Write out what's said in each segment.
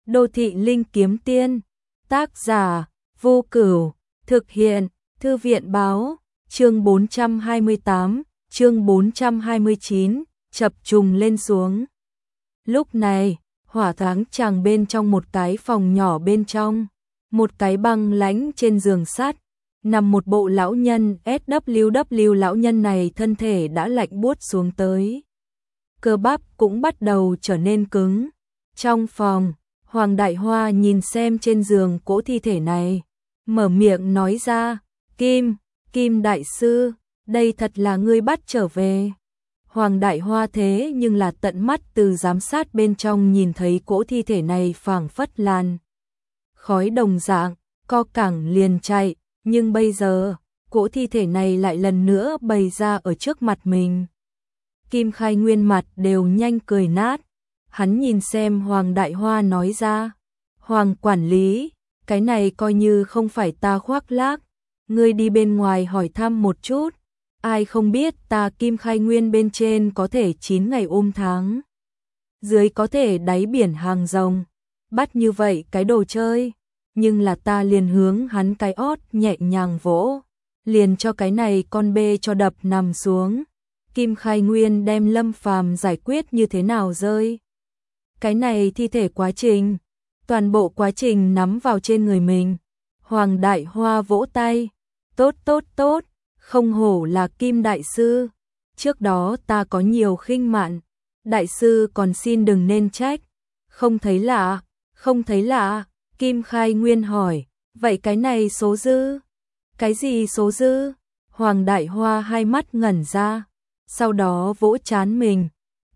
Đô thị linh kiếm tiên, tác giả Vô Cửu, thực hiện Thư viện báo, chương 428, chương 429, chập trùng lên xuống. Lúc này, hỏa thoáng chàng bên trong một cái phòng nhỏ bên trong, một cái băng lãnh trên giường sắt, nằm một bộ lão nhân SWW. Lão nhân này thân thể đã lạnh buốt xuống tới, cơ bắp cũng bắt đầu trở nên cứng. Trong phòng, Hoàng Đại Hoa nhìn xem trên giường cỗ thi thể này, mở miệng nói ra, Kim đại sư, đây thật là ngươi bắt trở về. Hoàng Đại Hoa thế nhưng là tận mắt từ giám sát bên trong nhìn thấy cỗ thi thể này phảng phất làn khói đồng dạng, co cẳng liền chạy, nhưng bây giờ, cỗ thi thể này lại lần nữa bày ra ở trước mặt mình. Kim Khai Nguyên mặt đều nhanh cười nát, hắn nhìn xem Hoàng Đại Hoa nói ra, Hoàng quản lý, cái này coi như không phải ta khoác lác, ngươi đi bên ngoài hỏi thăm một chút, ai không biết ta Kim Khai Nguyên bên trên có thể 9 ngày tháng, dưới có thể đáy biển hàng rồng, bắt như vậy cái đồ chơi, nhưng là ta liền hướng hắn cái ót nhẹ nhàng vỗ, liền cho cái này con bê cho đập nằm xuống. Kim Khai Nguyên đem Lâm Phàm giải quyết như thế nào rơi cái này thi thể quá trình, toàn bộ quá trình nắm vào trên người mình. Hoàng Đại Hoa vỗ tay, tốt, không hổ là Kim đại sư, trước đó ta có nhiều khinh mạn, đại sư còn xin đừng nên trách. Không thấy lạ, Kim Khai Nguyên hỏi, vậy cái này số dư? Cái gì số dư? Hoàng Đại Hoa hai mắt ngẩn ra, sau đó vỗ trán mình,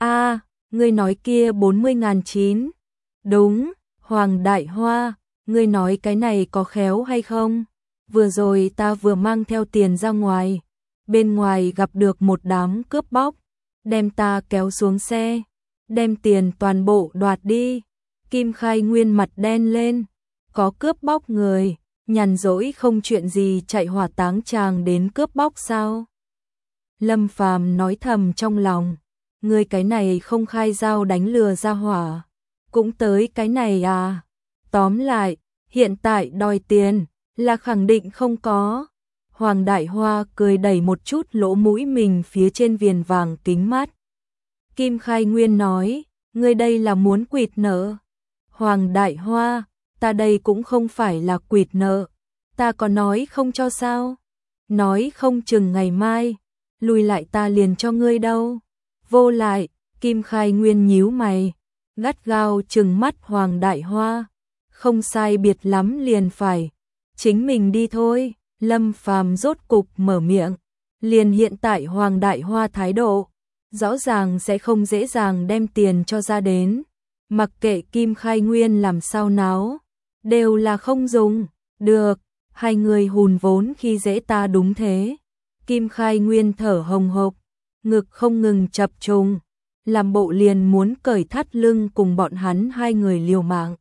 ngươi nói kia 40.900. Đúng, Hoàng Đại Hoa, ngươi nói cái này có khéo hay không? Vừa rồi ta vừa mang theo tiền ra ngoài, bên ngoài gặp được một đám cướp bóc, đem ta kéo xuống xe, đem tiền toàn bộ đoạt đi. Kim Khai Nguyên mặt đen lên, có cướp bóc người, nhàn rỗi không chuyện gì chạy hỏa táng chàng đến cướp bóc sao? Lâm Phàm nói thầm trong lòng, ngươi cái này không khai dao đánh lừa ra hỏa, cũng tới cái này à? Tóm lại, hiện tại đòi tiền là khẳng định không có. Hoàng Đại Hoa cười đẩy một chút lỗ mũi mình phía trên viền vàng kính mắt. Kim Khai Nguyên nói, ngươi đây là muốn quỵt nợ. Hoàng Đại Hoa, ta đây cũng không phải là quỵt nợ, ta có nói không cho sao? Nói không chừng ngày mai, lùi lại ta liền cho ngươi đâu. Vô lại, Kim Khai Nguyên nhíu mày, gắt gao trừng mắt Hoàng Đại Hoa, không sai biệt lắm liền phải, chính mình đi thôi. Lâm Phàm rốt cục mở miệng, liền hiện tại Hoàng Đại Hoa thái độ, rõ ràng sẽ không dễ dàng đem tiền cho ra đến, mặc kệ Kim Khai Nguyên làm sao náo, đều là không dùng, được, hai người hùn vốn khi dễ ta đúng thế. Kim Khai Nguyên thở hồng hộc, ngực không ngừng chập trùng, làm bộ liền muốn cởi thắt lưng cùng bọn hắn hai người liều mạng.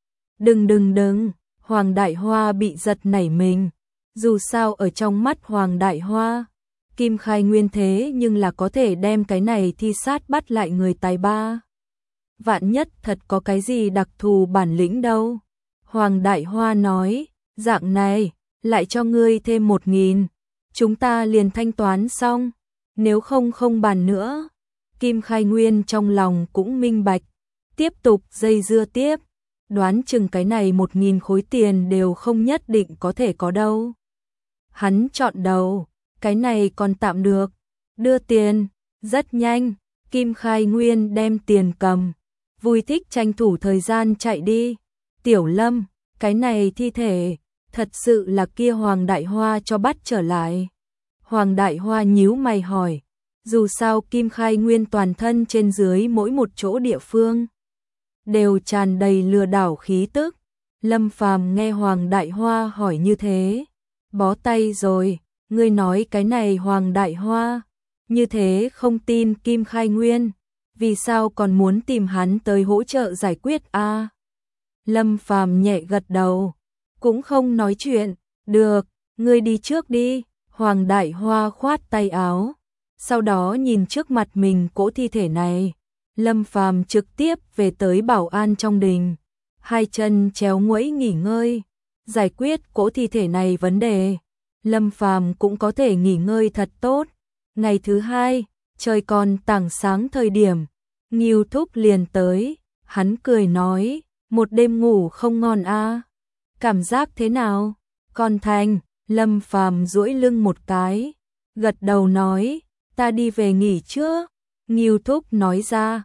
Đừng, Hoàng Đại Hoa bị giật nảy mình, dù sao ở trong mắt Hoàng Đại Hoa, Kim Khai Nguyên thế nhưng là có thể đem cái này thi sát bắt lại người tài ba. Vạn nhất thật có cái gì đặc thù bản lĩnh đâu. Hoàng Đại Hoa nói, dạng này, lại cho ngươi thêm 1.000, chúng ta liền thanh toán xong, nếu không bàn nữa. Kim Khai Nguyên trong lòng cũng minh bạch, tiếp tục dây dưa tiếp, đoán chừng cái này 1.000 khối tiền đều không nhất định có thể có đâu. Hắn chọn đầu, cái này còn tạm được, đưa tiền, rất nhanh, Kim Khai Nguyên đem tiền cầm, vui thích tranh thủ thời gian chạy đi. Tiểu Lâm, cái này thi thể, thật sự là kia Hoàng Đại Hoa cho bắt trở lại. Hoàng Đại Hoa nhíu mày hỏi, dù sao Kim Khai Nguyên toàn thân trên dưới mỗi một chỗ địa phương đều tràn đầy lừa đảo khí tức. Lâm Phàm nghe Hoàng Đại Hoa hỏi như thế, bó tay rồi, ngươi nói cái này Hoàng Đại Hoa như thế không tin Kim Khai Nguyên, vì sao còn muốn tìm hắn tới hỗ trợ giải quyết a? Lâm Phàm nhẹ gật đầu, cũng không nói chuyện, được, ngươi đi trước đi. Hoàng Đại Hoa khoát tay áo, sau đó nhìn trước mặt mình cỗ thi thể này, Lâm Phàm trực tiếp về tới bảo an trong đình. hai chân chéo nguẫy nghỉ ngơi, giải quyết cỗ thi thể này vấn đề. Lâm Phàm cũng có thể nghỉ ngơi thật tốt. Ngày thứ hai, trời còn tảng sáng thời điểm, Ngưu Thúc liền tới, hắn cười nói, một đêm ngủ không ngon a, cảm giác thế nào? Còn thành, Lâm Phàm duỗi lưng một cái, gật đầu nói, ta đi về nghỉ trước. Ngưu Thúc nói ra,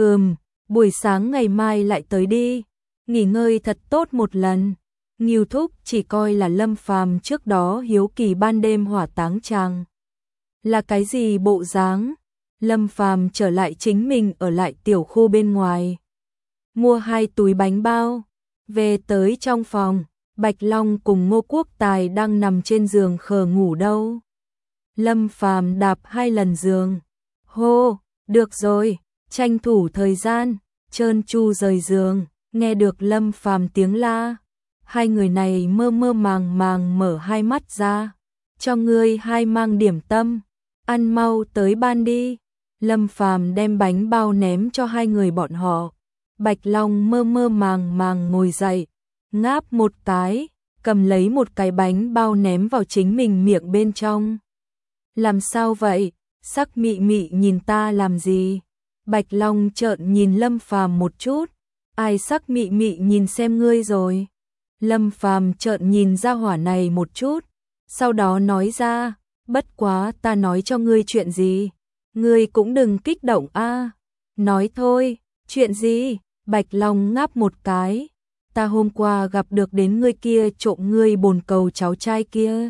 buổi sáng ngày mai lại tới đi, nghỉ ngơi thật tốt một lần. Ngưu Thúc chỉ coi là Lâm Phàm trước đó hiếu kỳ ban đêm hỏa táng chàng là cái gì bộ dáng. Lâm Phàm trở lại chính mình ở lại tiểu khu bên ngoài, mua 2 túi bánh bao, về tới trong phòng, Bạch Long cùng Ngô Quốc Tài đang nằm trên giường khờ ngủ đâu. Lâm Phàm đạp 2 lần giường, hô, được rồi, tranh thủ thời gian, trơn tru rời giường, nghe được Lâm Phàm tiếng la, hai người này mơ mơ màng màng mở hai mắt ra, cho ngươi 2 mang điểm tâm, ăn mau tới ban đi. Lâm Phàm đem bánh bao ném cho 2 người bọn họ. Bạch Long mơ mơ màng màng ngồi dậy, ngáp một cái, cầm lấy một cái bánh bao ném vào chính mình miệng bên trong. Làm sao vậy? Sắc mị mị nhìn ta làm gì? Bạch Long trợn nhìn Lâm Phàm một chút, ai sắc mị mị nhìn xem ngươi rồi? Lâm Phàm trợn nhìn ra hỏa này một chút, sau đó nói ra, bất quá ta nói cho ngươi chuyện gì, ngươi cũng đừng kích động a. Nói thôi, chuyện gì? Bạch Long ngáp một cái, ta hôm qua gặp được đến ngươi kia trộm ngươi bồn cầu cháu trai kia.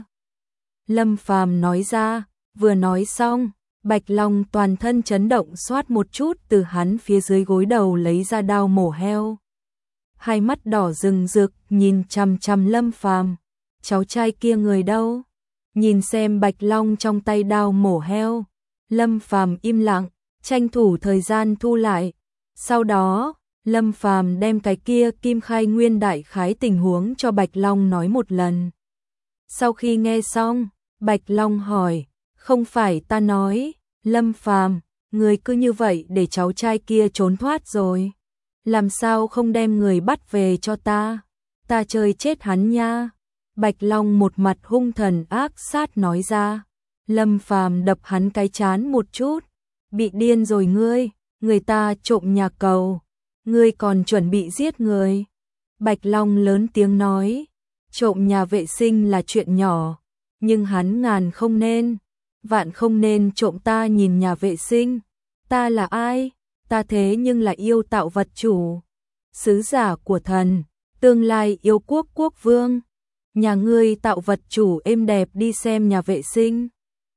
Lâm Phàm nói ra, vừa nói xong, Bạch Long toàn thân chấn động xoát một chút từ hắn phía dưới gối đầu lấy ra dao mổ heo. Hai mắt đỏ rừng rực nhìn chằm chằm Lâm Phàm, cháu trai kia người đâu? Nhìn xem Bạch Long trong tay dao mổ heo, Lâm Phàm im lặng, tranh thủ thời gian thu lại. Sau đó, Lâm Phàm đem cái kia Kim Khai Nguyên đại khái tình huống cho Bạch Long nói một lần. Sau khi nghe xong, Bạch Long hỏi, không phải ta nói, Lâm Phàm, người cứ như vậy để cháu trai kia trốn thoát rồi, làm sao không đem người bắt về cho ta chơi chết hắn nha. Bạch Long một mặt hung thần ác sát nói ra. Lâm Phàm đập hắn cái trán một chút, bị điên rồi ngươi, người ta trộm nhà cầu, ngươi còn chuẩn bị giết người. Bạch Long lớn tiếng nói, trộm nhà vệ sinh là chuyện nhỏ, nhưng hắn ngàn không nên, vạn không nên trộm ta nhìn nhà vệ sinh. Ta là ai? Ta thế nhưng là yêu tạo vật chủ, sứ giả của thần, tương lai yêu quốc quốc vương. Nhà ngươi tạo vật chủ êm đẹp đi xem nhà vệ sinh.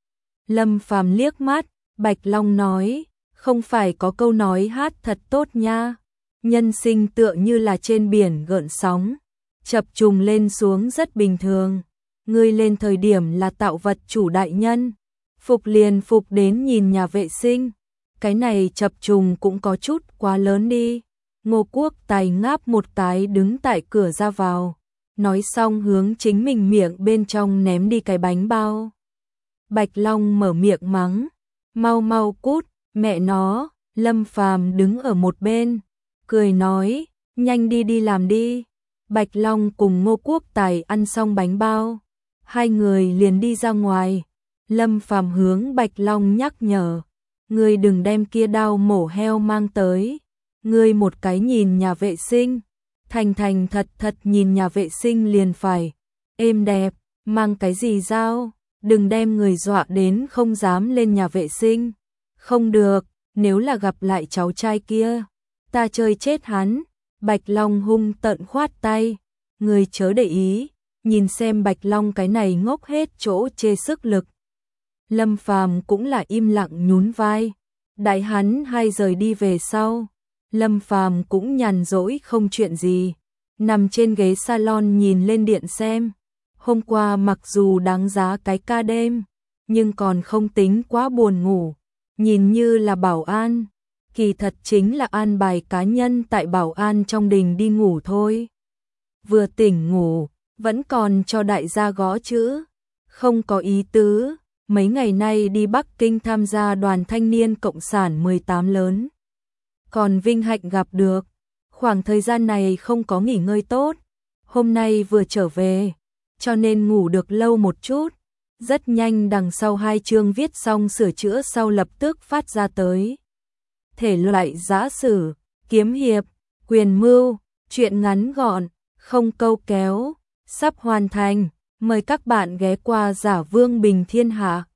Lâm Phàm liếc mắt, Bạch Long nói, không phải có câu nói hát thật tốt nha, nhân sinh tựa như là trên biển gợn sóng, chập trùng lên xuống rất bình thường, ngươi lên thời điểm là tạo vật chủ đại nhân, phục liền phục đến nhìn nhà vệ sinh, cái này chập trùng cũng có chút quá lớn đi. Ngô Quốc Tài ngáp một cái đứng tại cửa ra vào, nói xong hướng chính mình miệng bên trong ném đi cái bánh bao. Bạch Long mở miệng mắng, mau mau cút, mẹ nó. Lâm Phàm đứng ở một bên, cười nói, nhanh đi đi làm đi. Bạch Long cùng Ngô Quốc Tài ăn xong bánh bao, hai người liền đi ra ngoài. Lâm Phàm hướng Bạch Long nhắc nhở, ngươi đừng đem kia dao mổ heo mang tới, ngươi một cái nhìn nhà vệ sinh, thành thành thật thật nhìn nhà vệ sinh liền phải êm đẹp, mang cái gì dao, đừng đem người dọa đến không dám lên nhà vệ sinh. Không được, nếu là gặp lại cháu trai kia, ta chơi chết hắn. Bạch Long hung tợn khoát tay, người chớ để ý, nhìn xem Bạch Long cái này ngốc hết chỗ chê sức lực. Lâm Phàm cũng là im lặng nhún vai. Đại hắn hai rời đi về sau, Lâm Phàm cũng nhàn rỗi không chuyện gì, nằm trên ghế salon nhìn lên điện xem. Hôm qua mặc dù đáng giá cái ca đêm, nhưng còn không tính quá buồn ngủ, nhìn như là bảo an, kỳ thật chính là an bài cá nhân tại bảo an trong đình đi ngủ thôi. Vừa tỉnh ngủ, vẫn còn cho đại gia gõ chữ, không có ý tứ, mấy ngày nay đi Bắc Kinh tham gia đoàn thanh niên Cộng sản 18 lớn. Còn vinh hạnh gặp được, Khoảng thời gian này không có nghỉ ngơi tốt, hôm nay vừa trở về, cho nên ngủ được lâu một chút. Rất nhanh đằng sau 2 chương viết xong sửa chữa sau lập tức phát ra tới. Thể loại giã sử, kiếm hiệp, quyền mưu, truyện ngắn gọn, không câu kéo, sắp hoàn thành. Mời các bạn ghé qua Giả Vương Bình Thiên Hạ.